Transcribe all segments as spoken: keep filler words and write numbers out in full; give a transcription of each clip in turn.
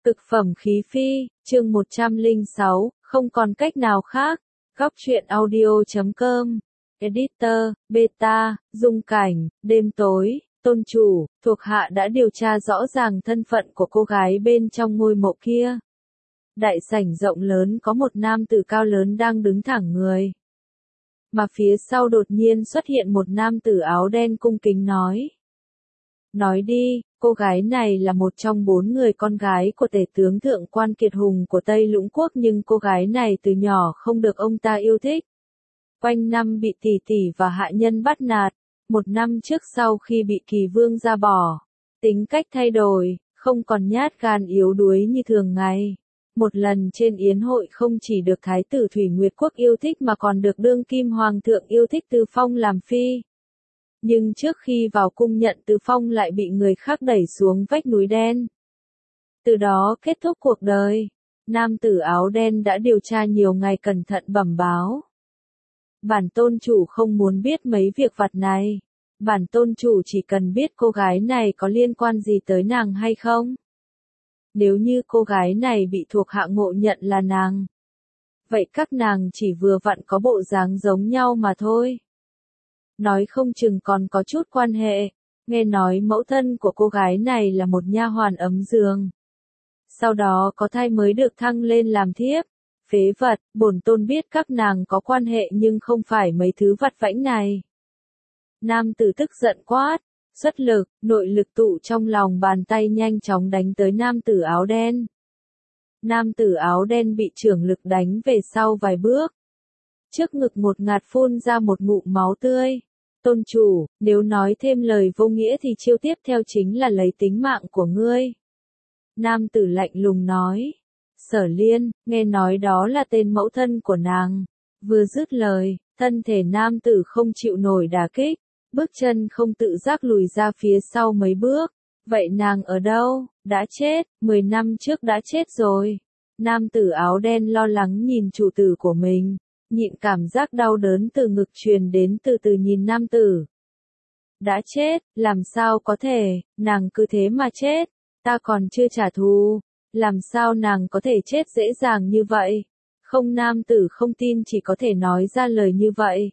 Cực phẩm khí phi, chương một trăm lẻ sáu, không còn cách nào khác. Góc truyện audio chấm com. Editor, Beta, Dung Cảnh, đêm tối, tôn chủ, thuộc hạ đã điều tra rõ ràng thân phận của cô gái bên trong ngôi mộ kia. Đại sảnh rộng lớn có một nam tử cao lớn đang đứng thẳng người. Mà phía sau đột nhiên xuất hiện một nam tử áo đen cung kính nói. Nói đi, cô gái này là một trong bốn người con gái của tể tướng thượng quan Kiệt Hùng của Tây Lũng Quốc, nhưng cô gái này từ nhỏ không được ông ta yêu thích. Quanh năm bị tỷ tỷ và hạ nhân bắt nạt, một năm trước sau khi bị Kỳ Vương ra bỏ, tính cách thay đổi, không còn nhát gan yếu đuối như thường ngày. Một lần trên yến hội không chỉ được Thái tử Thủy Nguyệt Quốc yêu thích mà còn được đương kim hoàng thượng yêu thích Từ Phong làm phi. Nhưng trước khi vào cung nhận Từ Phong lại bị người khác đẩy xuống vách núi đen. Từ đó kết thúc cuộc đời. Nam tử áo đen đã điều tra nhiều ngày cẩn thận bẩm báo. Bản tôn chủ không muốn biết mấy việc vặt này. Bản tôn chủ chỉ cần biết cô gái này có liên quan gì tới nàng hay không. Nếu như cô gái này bị thuộc hạ ngộ nhận là nàng, vậy các nàng chỉ vừa vặn có bộ dáng giống nhau mà thôi. Nói không chừng còn có chút quan hệ. Nghe nói mẫu thân của cô gái này là một nha hoàn ấm giường. Sau đó có thai mới được thăng lên làm thiếp. Phế vật, bổn tôn biết các nàng có quan hệ nhưng không phải mấy thứ vặt vãnh này. Nam tử tức giận quát, xuất lực, nội lực tụ trong lòng bàn tay nhanh chóng đánh tới nam tử áo đen. Nam tử áo đen bị trưởng lực đánh về sau vài bước. Trước ngực một ngạt phun ra một ngụm máu tươi. Tôn chủ, nếu nói thêm lời vô nghĩa thì chiêu tiếp theo chính là lấy tính mạng của ngươi. Nam tử lạnh lùng nói. Sở Liên, nghe nói đó là tên mẫu thân của nàng. Vừa dứt lời, thân thể nam tử không chịu nổi đả kích, bước chân không tự giác lùi ra phía sau mấy bước. Vậy nàng ở đâu? Đã chết, mười năm trước đã chết rồi. Nam tử áo đen lo lắng nhìn chủ tử của mình. Nhịn cảm giác đau đớn từ ngực truyền đến, từ từ nhìn nam tử. Đã chết, làm sao có thể, nàng cứ thế mà chết, ta còn chưa trả thù, làm sao nàng có thể chết dễ dàng như vậy? Không, nam tử không tin chỉ có thể nói ra lời như vậy.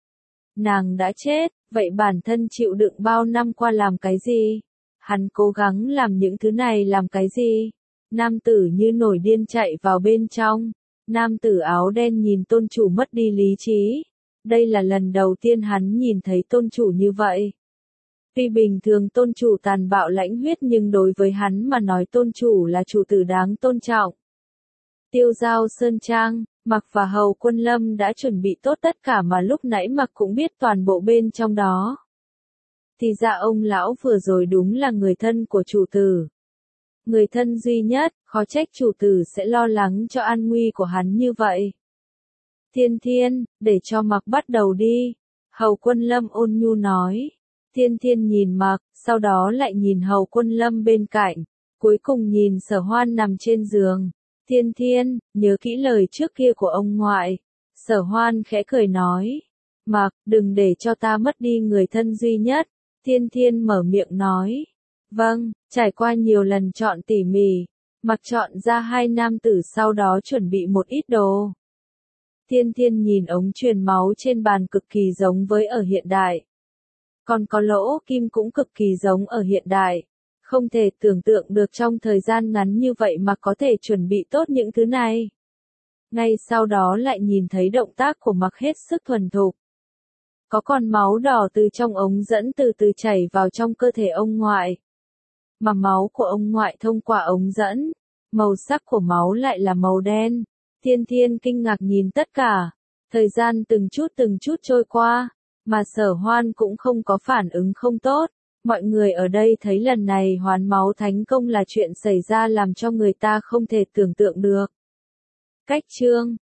Nàng đã chết, vậy bản thân chịu đựng bao năm qua làm cái gì? Hắn cố gắng làm những thứ này làm cái gì? Nam tử như nổi điên chạy vào bên trong. Nam tử áo đen nhìn tôn chủ mất đi lý trí. Đây là lần đầu tiên hắn nhìn thấy tôn chủ như vậy. Tuy bình thường tôn chủ tàn bạo lãnh huyết nhưng đối với hắn mà nói tôn chủ là chủ tử đáng tôn trọng. Tiêu Giao Sơn Trang, Mặc và Hầu Quân Lâm đã chuẩn bị tốt tất cả mà lúc nãy Mặc cũng biết toàn bộ bên trong đó. Thì ra ông lão vừa rồi đúng là người thân của chủ tử. Người thân duy nhất, khó trách chủ tử sẽ lo lắng cho an nguy của hắn như vậy. Thiên Thiên, để cho Mặc bắt đầu đi. Hầu Quân Lâm ôn nhu nói. Thiên Thiên nhìn Mặc, sau đó lại nhìn Hầu Quân Lâm bên cạnh. Cuối cùng nhìn Sở Hoan nằm trên giường. Thiên Thiên, nhớ kỹ lời trước kia của ông ngoại. Sở Hoan khẽ cười nói. Mặc, đừng để cho ta mất đi người thân duy nhất. Thiên Thiên mở miệng nói. Vâng, trải qua nhiều lần chọn tỉ mỉ, Mặc chọn ra hai nam tử, sau đó chuẩn bị một ít đồ. Thiên Thiên nhìn ống truyền máu trên bàn cực kỳ giống với ở hiện đại. Còn có lỗ kim cũng cực kỳ giống ở hiện đại. Không thể tưởng tượng được trong thời gian ngắn như vậy mà có thể chuẩn bị tốt những thứ này. Ngay sau đó lại nhìn thấy động tác của Mặc hết sức thuần thục. Có con máu đỏ từ trong ống dẫn từ từ chảy vào trong cơ thể ông ngoại. Mà máu của ông ngoại thông qua ống dẫn, màu sắc của máu lại là màu đen. Thiên Thiên kinh ngạc nhìn tất cả. Thời gian từng chút từng chút trôi qua, mà Sở Hoan cũng không có phản ứng không tốt. Mọi người ở đây thấy lần này hoán máu thành công là chuyện xảy ra làm cho người ta không thể tưởng tượng được. Cách chương